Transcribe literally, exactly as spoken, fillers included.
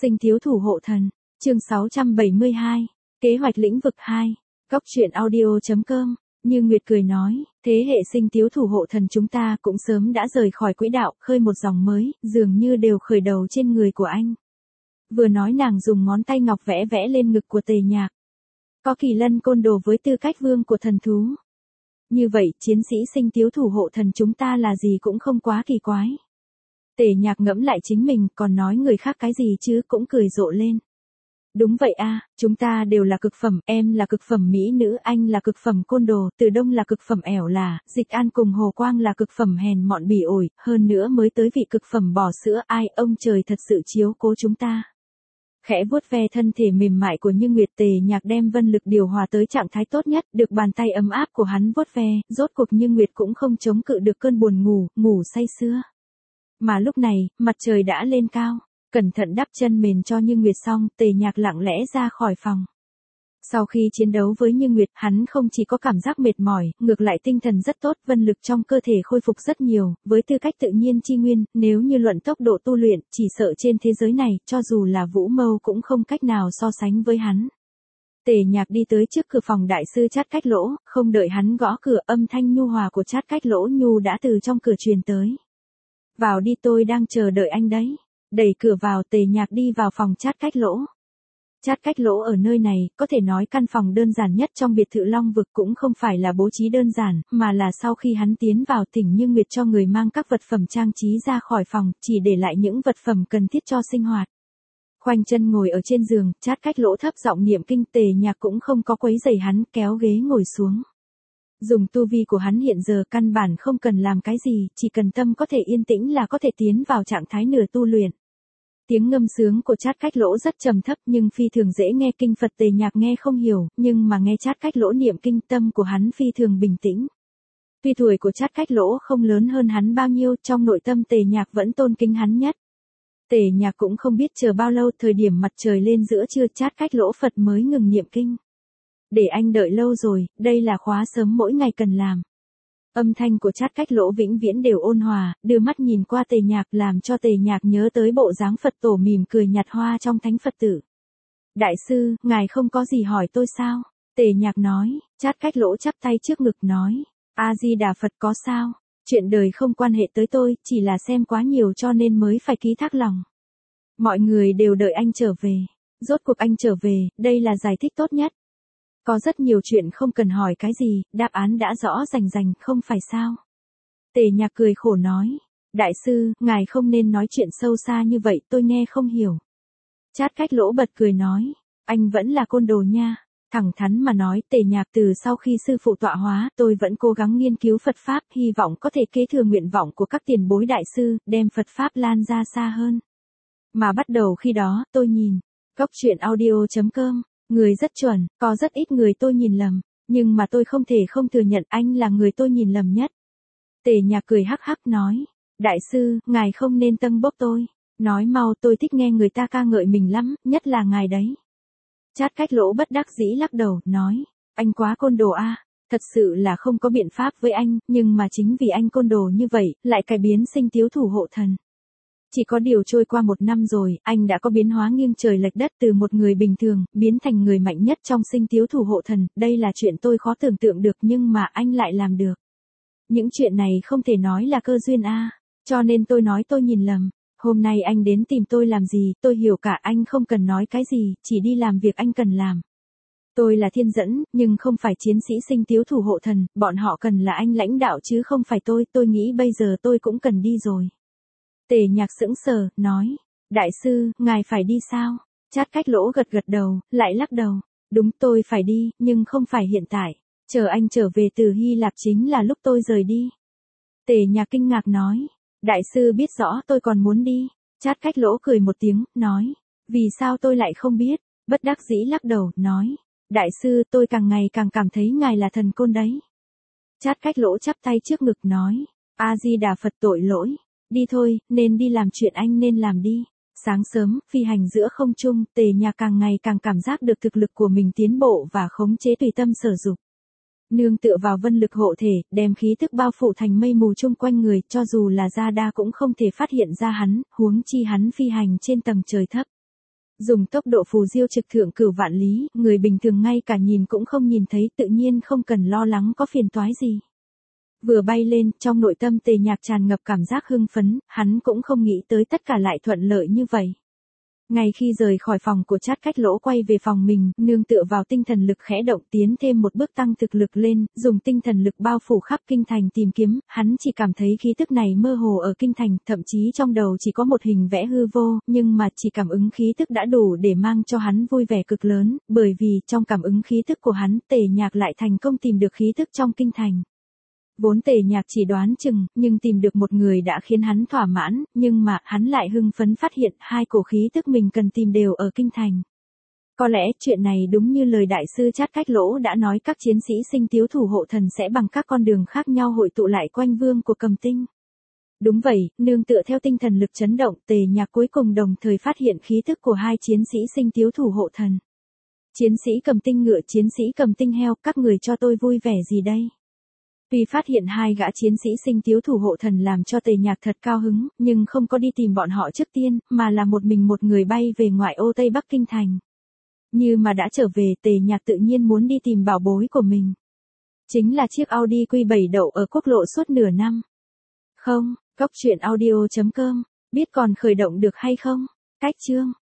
Sinh thiếu thủ hộ thần, chương sáu trăm bảy mươi hai, kế hoạch lĩnh vực hai, góc truyện audio.com, Như Nguyệt cười nói, thế hệ sinh thiếu thủ hộ thần chúng ta cũng sớm đã rời khỏi quỹ đạo, khơi một dòng mới, dường như đều khởi đầu trên người của anh. Vừa nói nàng dùng ngón tay ngọc vẽ vẽ lên ngực của Tề Nhạc. Có kỳ lân côn đồ với tư cách vương của thần thú. Như vậy, chiến sĩ sinh thiếu thủ hộ thần chúng ta là gì cũng không quá kỳ quái. Tề Nhạc ngẫm lại chính mình, còn nói người khác cái gì chứ, cũng cười rộ lên. Đúng vậy a, chúng ta đều là cực phẩm, em là cực phẩm mỹ nữ, anh là cực phẩm côn đồ, Từ Đông là cực phẩm ẻo là, Dịch An cùng Hồ Quang là cực phẩm hèn mọn bỉ ổi, hơn nữa mới tới vị cực phẩm bò sữa, ai, ông trời thật sự chiếu cố chúng ta. Khẽ vuốt ve thân thể mềm mại của Như Nguyệt, Tề Nhạc đem vân lực điều hòa tới trạng thái tốt nhất, được bàn tay ấm áp của hắn vuốt ve, rốt cuộc Như Nguyệt cũng không chống cự được cơn buồn ngủ, ngủ say sưa. Mà lúc này, mặt trời đã lên cao, cẩn thận đắp chân mền cho Như Nguyệt xong, Tề Nhạc lặng lẽ ra khỏi phòng. Sau khi chiến đấu với Như Nguyệt, hắn không chỉ có cảm giác mệt mỏi, ngược lại tinh thần rất tốt, vân lực trong cơ thể khôi phục rất nhiều, với tư cách tự nhiên chi nguyên, nếu như luận tốc độ tu luyện, chỉ sợ trên thế giới này, cho dù là Vũ Mâu cũng không cách nào so sánh với hắn. Tề Nhạc đi tới trước cửa phòng đại sư Chát Cách Lỗ, không đợi hắn gõ cửa, âm thanh nhu hòa của Chát Cách Lỗ nhu đã từ trong cửa truyền tới. Vào đi, tôi đang chờ đợi anh đấy. Đẩy cửa vào, Tề Nhạc đi vào phòng Chát Cách Lỗ. Chát Cách Lỗ ở nơi này, có thể nói căn phòng đơn giản nhất trong biệt thự Long Vực, cũng không phải là bố trí đơn giản, mà là sau khi hắn tiến vào thỉnh Như Nguyệt cho người mang các vật phẩm trang trí ra khỏi phòng, chỉ để lại những vật phẩm cần thiết cho sinh hoạt. Khoanh chân ngồi ở trên giường, Chát Cách Lỗ thấp giọng niệm kinh, Tề Nhạc cũng không có quấy rầy hắn, kéo ghế ngồi xuống. Dùng tu vi của hắn hiện giờ căn bản không cần làm cái gì, chỉ cần tâm có thể yên tĩnh là có thể tiến vào trạng thái nửa tu luyện. Tiếng ngâm sướng của Chát Cách Lỗ rất trầm thấp nhưng phi thường dễ nghe, kinh Phật Tề Nhạc nghe không hiểu, nhưng mà nghe Chát Cách Lỗ niệm kinh, tâm của hắn phi thường bình tĩnh. Tuy tuổi của Chát Cách Lỗ không lớn hơn hắn bao nhiêu, trong nội tâm Tề Nhạc vẫn tôn kính hắn nhất. Tề Nhạc cũng không biết chờ bao lâu, thời điểm mặt trời lên giữa trưa Chát Cách Lỗ Phật mới ngừng niệm kinh. Để anh đợi lâu rồi, đây là khóa sớm mỗi ngày cần làm. Âm thanh của Chát Cách Lỗ vĩnh viễn đều ôn hòa, đưa mắt nhìn qua Tề Nhạc, làm cho Tề Nhạc nhớ tới bộ dáng Phật tổ mỉm cười nhặt hoa trong thánh Phật tử. Đại sư, ngài không có gì hỏi tôi sao? Tề Nhạc nói. Chát Cách Lỗ chắp tay trước ngực nói. A-di-đà Phật, có sao? Chuyện đời không quan hệ tới tôi, chỉ là xem quá nhiều cho nên mới phải ký thác lòng. Mọi người đều đợi anh trở về. Rốt cuộc anh trở về, đây là giải thích tốt nhất. Có rất nhiều chuyện không cần hỏi cái gì, đáp án đã rõ rành rành, không phải sao? Tề Nhạc cười khổ nói. Đại sư, ngài không nên nói chuyện sâu xa như vậy, tôi nghe không hiểu. Chát Cách Lỗ bật cười nói. Anh vẫn là côn đồ nha. Thẳng thắn mà nói, Tề Nhạc, từ sau khi sư phụ tọa hóa, tôi vẫn cố gắng nghiên cứu Phật Pháp, hy vọng có thể kế thừa nguyện vọng của các tiền bối đại sư, đem Phật Pháp lan ra xa hơn. Mà bắt đầu khi đó, tôi nhìn. Góc truyện audio.com. Người rất chuẩn, có rất ít người tôi nhìn lầm, nhưng mà tôi không thể không thừa nhận anh là người tôi nhìn lầm nhất. Tề Nhạc cười hắc hắc nói. Đại sư, ngài không nên tâng bốc tôi. Nói mau, tôi thích nghe người ta ca ngợi mình lắm, nhất là ngài đấy. Chát Cách Lỗ bất đắc dĩ lắc đầu, nói. Anh quá côn đồ a, thật sự là không có biện pháp với anh, nhưng mà chính vì anh côn đồ như vậy, lại cải biến sinh thiếu thủ hộ thần. Chỉ có điều trôi qua một năm rồi, anh đã có biến hóa nghiêng trời lệch đất, từ một người bình thường, biến thành người mạnh nhất trong sinh thiếu thủ hộ thần, đây là chuyện tôi khó tưởng tượng được nhưng mà anh lại làm được. Những chuyện này không thể nói là cơ duyên a, cho nên tôi nói tôi nhìn lầm. Hôm nay anh đến tìm tôi làm gì, tôi hiểu cả, anh không cần nói cái gì, chỉ đi làm việc anh cần làm. Tôi là thiên dẫn, nhưng không phải chiến sĩ sinh thiếu thủ hộ thần, bọn họ cần là anh lãnh đạo chứ không phải tôi, tôi nghĩ bây giờ tôi cũng cần đi rồi. Tề Nhạc sững sờ, nói. Đại sư, ngài phải đi sao? Chát Cách Lỗ gật gật đầu, lại lắc đầu. Đúng, tôi phải đi, nhưng không phải hiện tại. Chờ anh trở về từ Hy Lạp chính là lúc tôi rời đi. Tề Nhạc kinh ngạc nói. Đại sư biết rõ tôi còn muốn đi. Chát Cách Lỗ cười một tiếng, nói. Vì sao tôi lại không biết? Bất đắc dĩ lắc đầu, nói. Đại sư, tôi càng ngày càng cảm thấy ngài là thần côn đấy. Chát Cách Lỗ chắp tay trước ngực nói. A-di-đà Phật, tội lỗi. Đi thôi, nên đi làm chuyện anh nên làm đi. Sáng sớm, phi hành giữa không trung, Tề Nhạc càng ngày càng cảm giác được thực lực của mình tiến bộ và khống chế tùy tâm sở dục. Nương tựa vào vân lực hộ thể, đem khí thức bao phủ thành mây mù chung quanh người, cho dù là Gia Đa cũng không thể phát hiện ra hắn, huống chi hắn phi hành trên tầng trời thấp. Dùng tốc độ phù diêu trực thượng cửu vạn lý, người bình thường ngay cả nhìn cũng không nhìn thấy, tự nhiên không cần lo lắng có phiền toái gì. Vừa bay lên, trong nội tâm Tề Nhạc tràn ngập cảm giác hưng phấn, hắn cũng không nghĩ tới tất cả lại thuận lợi như vậy. Ngay khi rời khỏi phòng của Trát Cách Lỗ quay về phòng mình, nương tựa vào tinh thần lực khẽ động tiến thêm một bước tăng thực lực lên, dùng tinh thần lực bao phủ khắp kinh thành tìm kiếm, hắn chỉ cảm thấy khí tức này mơ hồ ở kinh thành, thậm chí trong đầu chỉ có một hình vẽ hư vô, nhưng mà chỉ cảm ứng khí tức đã đủ để mang cho hắn vui vẻ cực lớn, bởi vì trong cảm ứng khí tức của hắn, Tề Nhạc lại thành công tìm được khí tức trong kinh thành. Vốn Tề Nhạc chỉ đoán chừng, nhưng tìm được một người đã khiến hắn thỏa mãn, nhưng mà hắn lại hưng phấn phát hiện hai cổ khí tức mình cần tìm đều ở kinh thành. Có lẽ chuyện này đúng như lời đại sư Trát Cách Lỗ đã nói, các chiến sĩ Sinh Tiếu thủ hộ thần sẽ bằng các con đường khác nhau hội tụ lại quanh vương của Cầm Tinh. Đúng vậy, nương tựa theo tinh thần lực chấn động, Tề Nhạc cuối cùng đồng thời phát hiện khí tức của hai chiến sĩ Sinh Tiếu thủ hộ thần. Chiến sĩ Cầm Tinh ngựa, chiến sĩ Cầm Tinh heo, các người cho tôi vui vẻ gì đây? Tuy phát hiện hai gã chiến sĩ Sinh Tiếu thủ hộ thần làm cho Tề Nhạc thật cao hứng, nhưng không có đi tìm bọn họ trước tiên, mà là một mình một người bay về ngoại ô Tây Bắc Kinh Thành. Như mà đã trở về, Tề Nhạc tự nhiên muốn đi tìm bảo bối của mình. Chính là chiếc Audi Q bảy đậu ở quốc lộ suốt nửa năm. Không, Cốc truyện audio chấm com, biết còn khởi động được hay không? Cách chương